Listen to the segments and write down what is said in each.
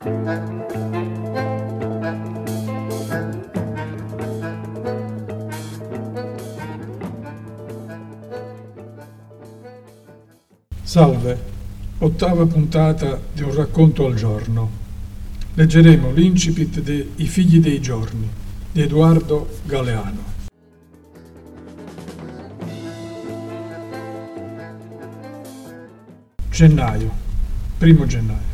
Salve, ottava puntata di Un racconto al giorno. Leggeremo l'incipit de I figli dei giorni di Edoardo Galeano. Gennaio, 1 gennaio.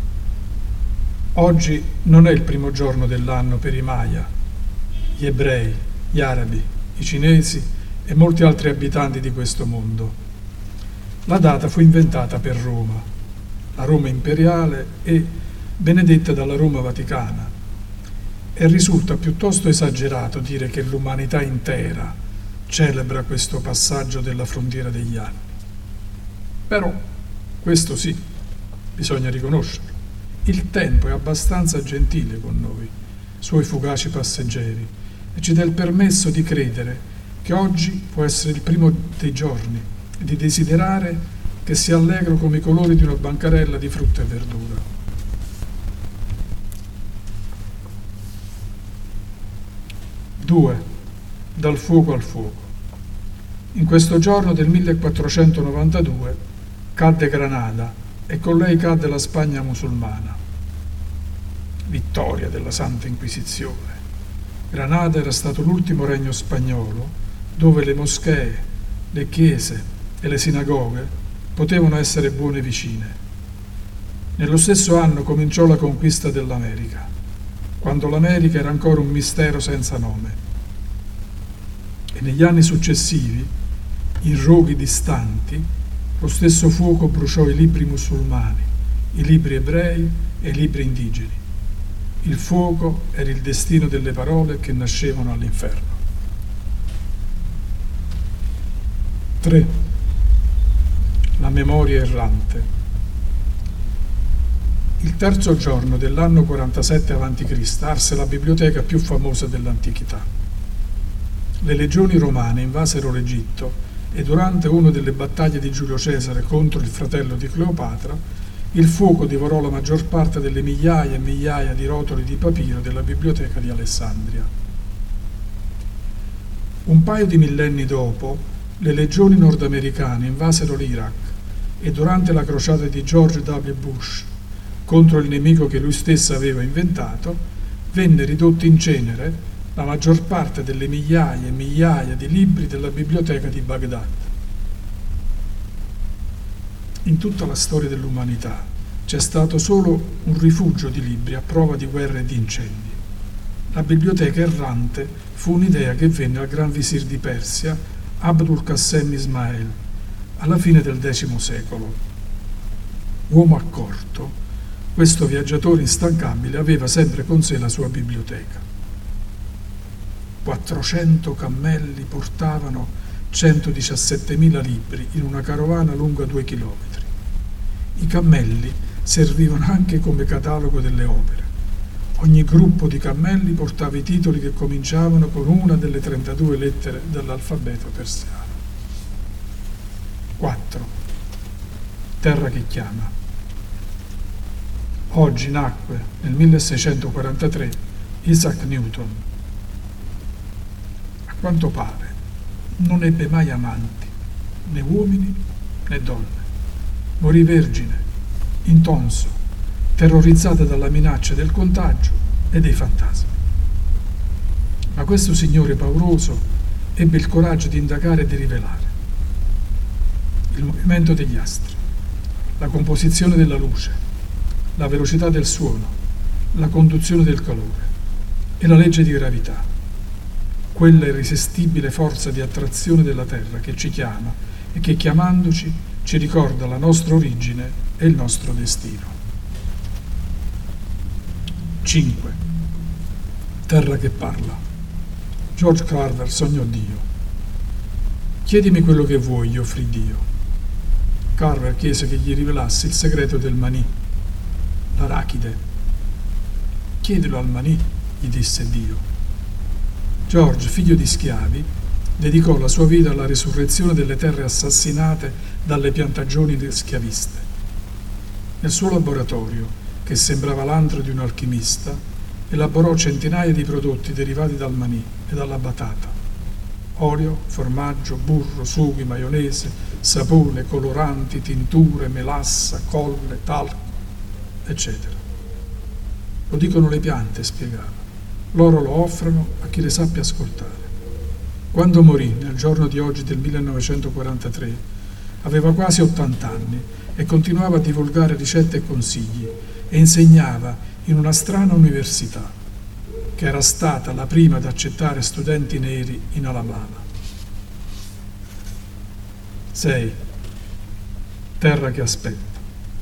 Oggi non è il primo giorno dell'anno per i Maya, gli ebrei, gli arabi, i cinesi e molti altri abitanti di questo mondo. La data fu inventata per Roma, la Roma imperiale e benedetta dalla Roma vaticana, e risulta piuttosto esagerato dire che l'umanità intera celebra questo passaggio della frontiera degli anni. Però, questo sì, bisogna riconoscerlo, il tempo è abbastanza gentile con noi, suoi fugaci passeggeri, e ci dà il permesso di credere che oggi può essere il primo dei giorni, e di desiderare che sia allegro come i colori di una bancarella di frutta e verdura. Due, dal fuoco al fuoco. In questo giorno del 1492 cadde Granada e con lei cadde la Spagna musulmana. Vittoria della Santa Inquisizione. Granada era stato l'ultimo regno spagnolo dove le moschee, le chiese e le sinagoghe potevano essere buone vicine. Nello stesso anno cominciò la conquista dell'America, quando l'America era ancora un mistero senza nome. E negli anni successivi, in roghi distanti, lo stesso fuoco bruciò i libri musulmani, i libri ebrei e i libri indigeni. Il fuoco era il destino delle parole che nascevano all'inferno. 3. La memoria errante. Il terzo giorno dell'anno 47 a.C. arse la biblioteca più famosa dell'antichità. Le legioni romane invasero l'Egitto e durante una delle battaglie di Giulio Cesare contro il fratello di Cleopatra, il fuoco divorò la maggior parte delle migliaia e migliaia di rotoli di papiro della biblioteca di Alessandria. Un paio di millenni dopo, le legioni nordamericane invasero l'Iraq e durante la crociata di George W. Bush contro il nemico che lui stesso aveva inventato, venne ridotta in cenere la maggior parte delle migliaia e migliaia di libri della biblioteca di Baghdad. In tutta la storia dell'umanità c'è stato solo un rifugio di libri a prova di guerre e di incendi. La biblioteca errante fu un'idea che venne al Gran Visir di Persia, Abdul Qassem Ismail, alla fine del X secolo. Uomo accorto, questo viaggiatore instancabile aveva sempre con sé la sua biblioteca. 400 cammelli portavano 117.000 libri in una carovana lunga 2 chilometri. I cammelli servivano anche come catalogo delle opere. Ogni gruppo di cammelli portava i titoli che cominciavano con una delle 32 lettere dell'alfabeto persiano. 4. Terra che chiama. Oggi nacque nel 1643 Isaac Newton. A quanto pare non ebbe mai amanti, né uomini né donne. Morì vergine, intonso, terrorizzata dalla minaccia del contagio e dei fantasmi. Ma questo signore pauroso ebbe il coraggio di indagare e di rivelare il movimento degli astri, la composizione della luce, la velocità del suono, la conduzione del calore e la legge di gravità, quella irresistibile forza di attrazione della Terra che ci chiama e che chiamandoci ci ricorda la nostra origine e il nostro destino. 5. Terra che parla. George Carver sognò Dio. Chiedimi quello che vuoi, gli offrì Dio. Carver chiese che gli rivelasse il segreto del manì, l'arachide. Chiedilo al manì, gli disse Dio. George, figlio di schiavi, dedicò la sua vita alla risurrezione delle terre assassinate dalle piantagioni schiaviste. Nel suo laboratorio che sembrava l'antro di un alchimista, elaborò centinaia di prodotti derivati dal manì e dalla batata: olio, formaggio, burro, sughi, maionese, sapone, coloranti, tinture, melassa, colle, talco, eccetera. Lo dicono le piante, spiegava. Loro lo offrono a chi le sappia ascoltare. Quando morì, nel giorno di oggi del 1943, aveva quasi 80 anni e continuava a divulgare ricette e consigli e insegnava in una strana università, che era stata la prima ad accettare studenti neri in Alabama. 6. Terra che aspetta.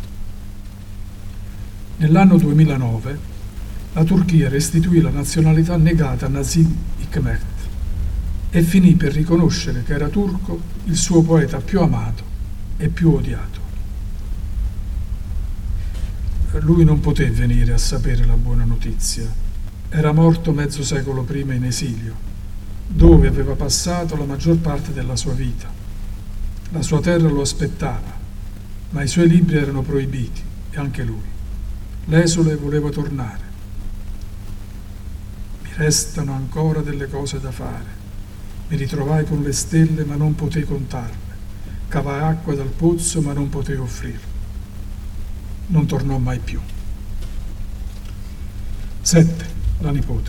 Nell'anno 2009 la Turchia restituì la nazionalità negata a Nazım Hikmet e finì per riconoscere che era turco il suo poeta più amato e più odiato. Lui non poté venire a sapere la buona notizia. Era morto mezzo secolo prima in esilio, dove aveva passato la maggior parte della sua vita. La sua terra lo aspettava, ma i suoi libri erano proibiti, e anche lui. L'esule voleva tornare. Mi restano ancora delle cose da fare. Mi ritrovai con le stelle, ma non potei contarle. Cavai acqua dal pozzo, ma non potei offrirle. Non tornò mai più. 7. La nipote.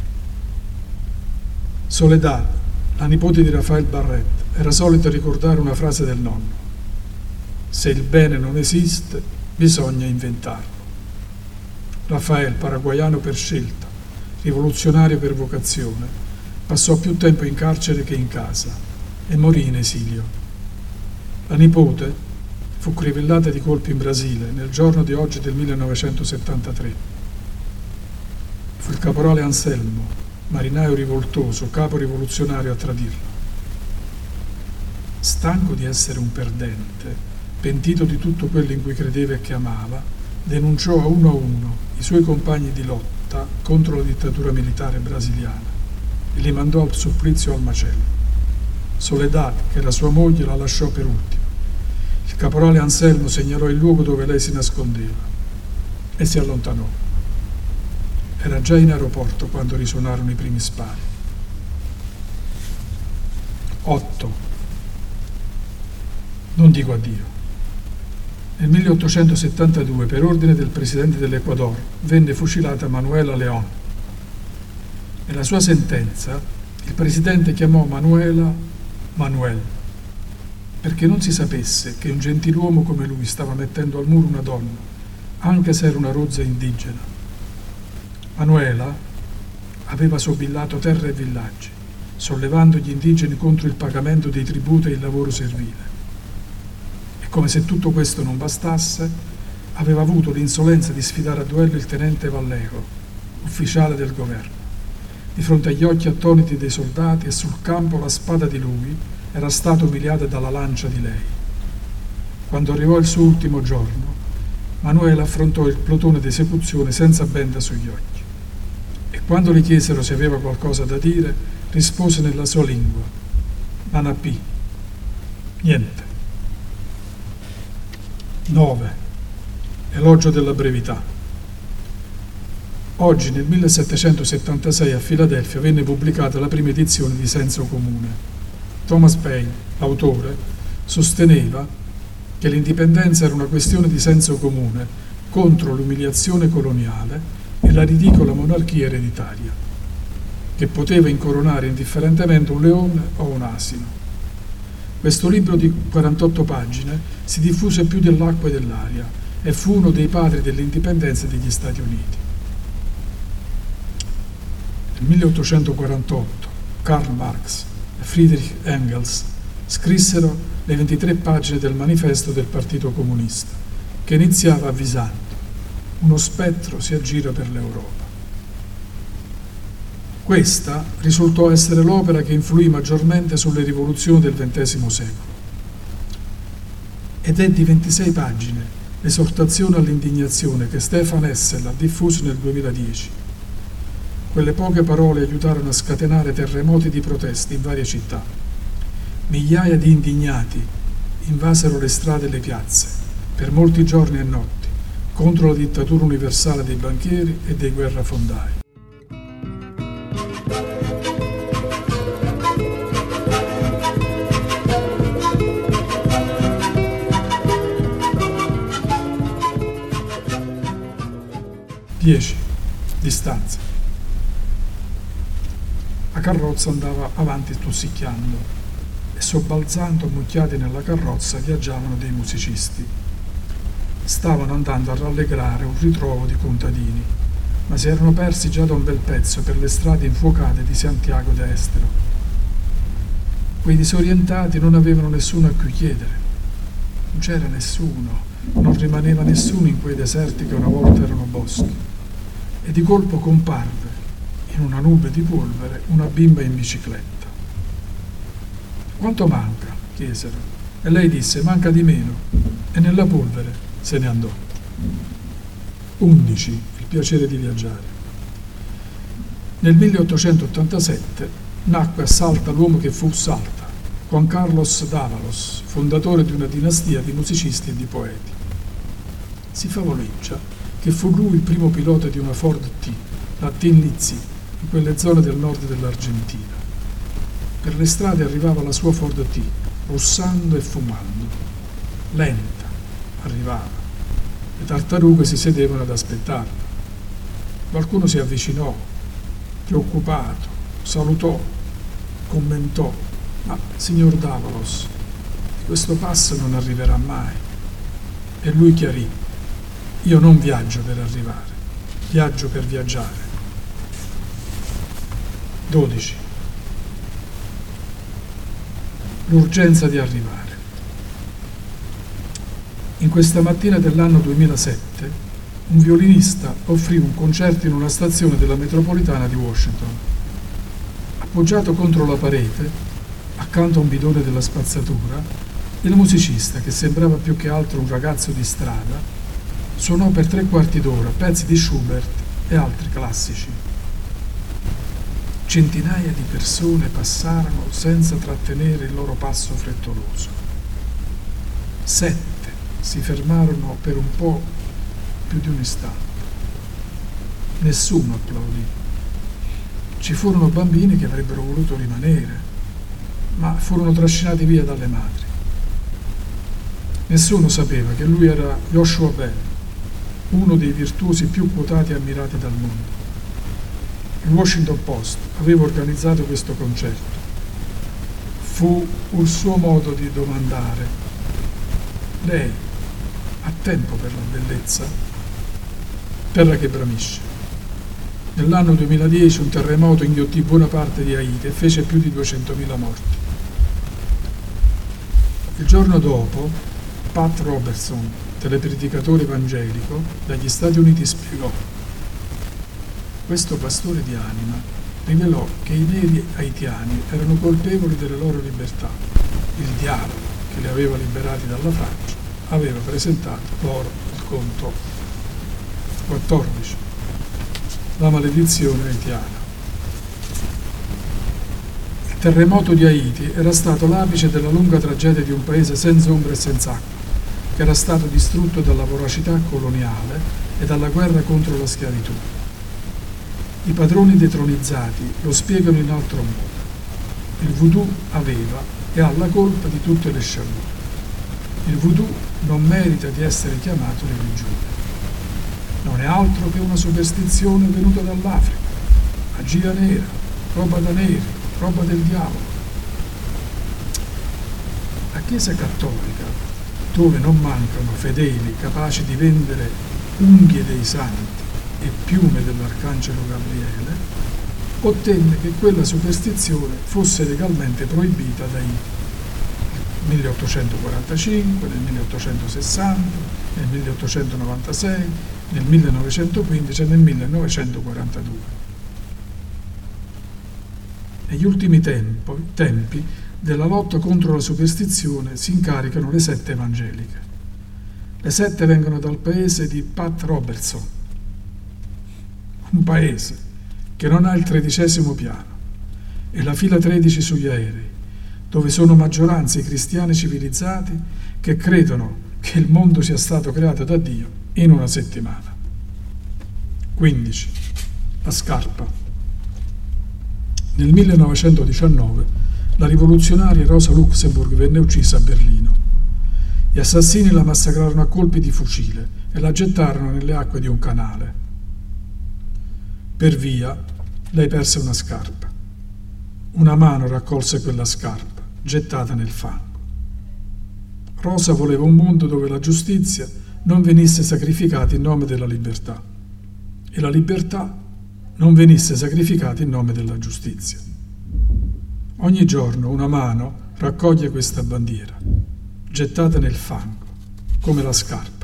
Soledad, la nipote di Rafael Barret, era solita ricordare una frase del nonno: se il bene non esiste, bisogna inventarlo. Rafael, paraguaiano per scelta, rivoluzionario per vocazione, passò più tempo in carcere che in casa e morì in esilio. La nipote fu crivellata di colpi in Brasile nel giorno di oggi del 1973. Fu il caporale Anselmo, marinaio rivoltoso, capo rivoluzionario, a tradirla. Stanco di essere un perdente, pentito di tutto quello in cui credeva e che amava, denunciò a uno i suoi compagni di lotta contro la dittatura militare brasiliana e li mandò al supplizio al macello. Soledad, che era sua moglie, la lasciò per ultima. Il caporale Anselmo segnalò il luogo dove lei si nascondeva e si allontanò. Era già in aeroporto quando risuonarono i primi spari. 8. Non dico addio. Nel 1872, per ordine del presidente dell'Ecuador, venne fucilata Manuela León. Nella sua sentenza, il presidente chiamò Manuela Manuel, perché non si sapesse che un gentiluomo come lui stava mettendo al muro una donna, anche se era una rozza indigena. Manuela aveva sobillato terre e villaggi, sollevando gli indigeni contro il pagamento dei tributi e il lavoro servile. Come se tutto questo non bastasse, aveva avuto l'insolenza di sfidare a duello il tenente Vallejo, ufficiale del governo. Di fronte agli occhi attoniti dei soldati e sul campo la spada di lui era stata umiliata dalla lancia di lei. Quando arrivò il suo ultimo giorno, Manuela affrontò il plotone d'esecuzione senza benda sugli occhi. E quando le chiesero se aveva qualcosa da dire, rispose nella sua lingua: Manapì, niente. 9. Elogio della brevità. Oggi, nel 1776, a Filadelfia venne pubblicata la prima edizione di Senso Comune. Thomas Paine, l'autore, sosteneva che l'indipendenza era una questione di senso comune contro l'umiliazione coloniale e la ridicola monarchia ereditaria, che poteva incoronare indifferentemente un leone o un asino. Questo libro di 48 pagine si diffuse più dell'acqua e dell'aria e fu uno dei padri dell'indipendenza degli Stati Uniti. Nel 1848 Karl Marx e Friedrich Engels scrissero le 23 pagine del manifesto del Partito Comunista, che iniziava avvisando: uno spettro si aggira per l'Europa. Questa risultò essere l'opera che influì maggiormente sulle rivoluzioni del XX secolo. Ed è di 26 pagine l'esortazione all'indignazione che Stefan Hessel ha diffuso nel 2010. Quelle poche parole aiutarono a scatenare terremoti di proteste in varie città. Migliaia di indignati invasero le strade e le piazze per molti giorni e notti, contro la dittatura universale dei banchieri e dei guerrafondai. Distanza. La carrozza andava avanti stuzzicchiando e sobbalzando ammucchiati nella carrozza viaggiavano dei musicisti. Stavano andando a rallegrare un ritrovo di contadini, ma si erano persi già da un bel pezzo per le strade infuocate di Santiago de Estero. Quei disorientati non avevano nessuno a cui chiedere. Non c'era nessuno, non rimaneva nessuno in quei deserti che una volta erano boschi. E di colpo comparve, in una nube di polvere, una bimba in bicicletta. «Quanto manca?» chiesero, e lei disse: «Manca di meno», e nella polvere se ne andò. 11. Il piacere di viaggiare. Nel 1887 nacque a Salta l'uomo che fu Salta, Juan Carlos Dávalos, fondatore di una dinastia di musicisti e di poeti. Si favoleggia che fu lui il primo pilota di una Ford T, la Tin Lizzy, in quelle zone del nord dell'Argentina. Per le strade arrivava la sua Ford T, russando e fumando. Lenta, arrivava. Le tartarughe si sedevano ad aspettarla. Qualcuno si avvicinò, preoccupato, salutò, commentò: «Ma, signor Dávalos, questo passo non arriverà mai». E lui chiarì: «Io non viaggio per arrivare, viaggio per viaggiare». 12. L'urgenza di arrivare. In questa mattina dell'anno 2007, un violinista offrì un concerto in una stazione della metropolitana di Washington. Appoggiato contro la parete, accanto a un bidone della spazzatura, il musicista, che sembrava più che altro un ragazzo di strada, suonò per 3/4 d'ora pezzi di Schubert e altri classici. Centinaia di persone passarono senza trattenere il loro passo frettoloso. 7 si fermarono per un po' più di un istante. Nessuno applaudì. Ci furono bambini che avrebbero voluto rimanere, ma furono trascinati via dalle madri. Nessuno sapeva che lui era Joshua Bell, uno dei virtuosi più quotati e ammirati dal mondo. Il Washington Post aveva organizzato questo concerto. Fu il suo modo di domandare: «Lei ha tempo per la bellezza?» Terra che bramisce. Nell'anno 2010 un terremoto inghiottì buona parte di Haiti e fece più di 200.000 morti. Il giorno dopo, Pat Robertson, telepredicatore evangelico, dagli Stati Uniti spiegò: «Questo pastore di anima rivelò che i neri haitiani erano colpevoli delle loro libertà. Il diavolo, che li aveva liberati dalla Francia, aveva presentato loro il conto». 14. La maledizione haitiana. Il terremoto di Haiti era stato l'apice della lunga tragedia di un paese senza ombra e senza acqua, che era stato distrutto dalla voracità coloniale e dalla guerra contro la schiavitù. I padroni detronizzati lo spiegano in altro modo. Il voodoo aveva e ha la colpa di tutte le sciagure. Il voodoo non merita di essere chiamato religione. Non è altro che una superstizione venuta dall'Africa, magia nera, roba da neri, roba del diavolo. La Chiesa Cattolica, dove non mancano fedeli capaci di vendere unghie dei santi e piume dell'Arcangelo Gabriele, ottenne che quella superstizione fosse legalmente proibita dai 1845, nel 1860, nel 1896, nel 1915 e nel 1942. Negli ultimi tempi della lotta contro la superstizione si incaricano le sette evangeliche. Le sette vengono dal paese di Pat Robertson, un paese che non ha il 13° piano e la fila 13 sugli aerei, dove sono maggioranze i cristiani civilizzati che credono che il mondo sia stato creato da Dio in una settimana. 15. La scarpa. Nel 1919 la rivoluzionaria Rosa Luxemburg venne uccisa a Berlino. Gli assassini la massacrarono a colpi di fucile e la gettarono nelle acque di un canale. Per via, lei perse una scarpa. Una mano raccolse quella scarpa, gettata nel fango. Rosa voleva un mondo dove la giustizia non venisse sacrificata in nome della libertà e la libertà non venisse sacrificata in nome della giustizia. Ogni giorno una mano raccoglie questa bandiera, gettata nel fango, come la scarpa.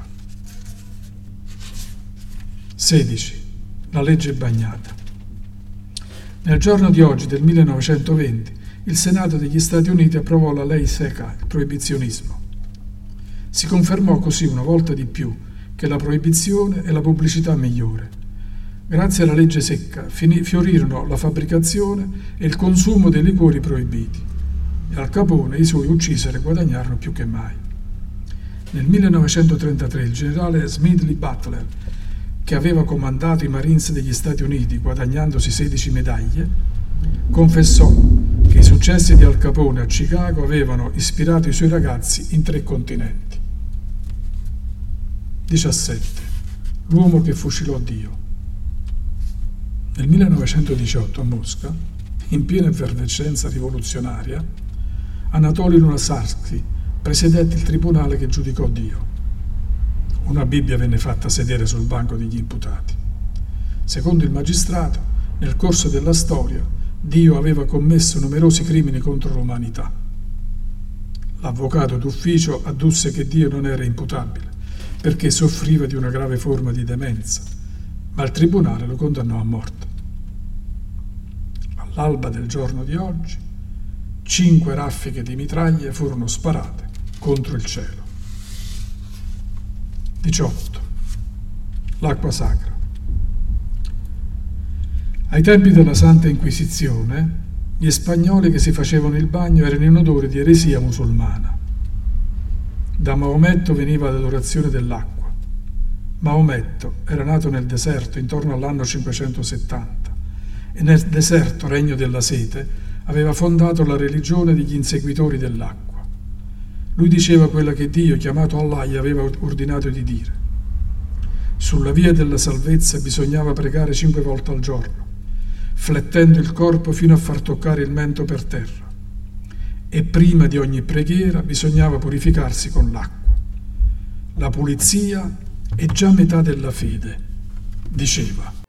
16. La legge bagnata. Nel giorno di oggi, del 1920, il Senato degli Stati Uniti approvò la Ley Seca, il proibizionismo. Si confermò così una volta di più che la proibizione è la pubblicità migliore. Grazie alla legge secca fiorirono la fabbricazione e il consumo dei liquori proibiti e Al Capone e i suoi ucciseri guadagnarono più che mai. Nel 1933 il generale Smedley Butler, che aveva comandato i Marines degli Stati Uniti guadagnandosi 16 medaglie, confessò che i successi di Al Capone a Chicago avevano ispirato i suoi ragazzi in 3 continenti. 17. L'uomo che fucilò Dio. Nel 1918 a Mosca, in piena effervescenza rivoluzionaria, Anatolij Lunacharsky presiedette il tribunale che giudicò Dio. Una Bibbia venne fatta sedere sul banco degli imputati. Secondo il magistrato, nel corso della storia, Dio aveva commesso numerosi crimini contro l'umanità. L'avvocato d'ufficio addusse che Dio non era imputabile, perché soffriva di una grave forma di demenza, ma il tribunale lo condannò a morte. All'alba del giorno di oggi, 5 raffiche di mitraglie furono sparate contro il cielo. 18. L'acqua sacra. Ai tempi della Santa Inquisizione, gli spagnoli che si facevano il bagno erano in odore di eresia musulmana. Da Maometto veniva l'adorazione dell'acqua. Maometto era nato nel deserto intorno all'anno 570 e nel deserto, regno della sete, aveva fondato la religione degli inseguitori dell'acqua. Lui diceva quella che Dio, chiamato Allah, gli aveva ordinato di dire. Sulla via della salvezza bisognava pregare 5 volte al giorno, flettendo il corpo fino a far toccare il mento per terra. E prima di ogni preghiera bisognava purificarsi con l'acqua. La pulizia è già metà della fede, diceva.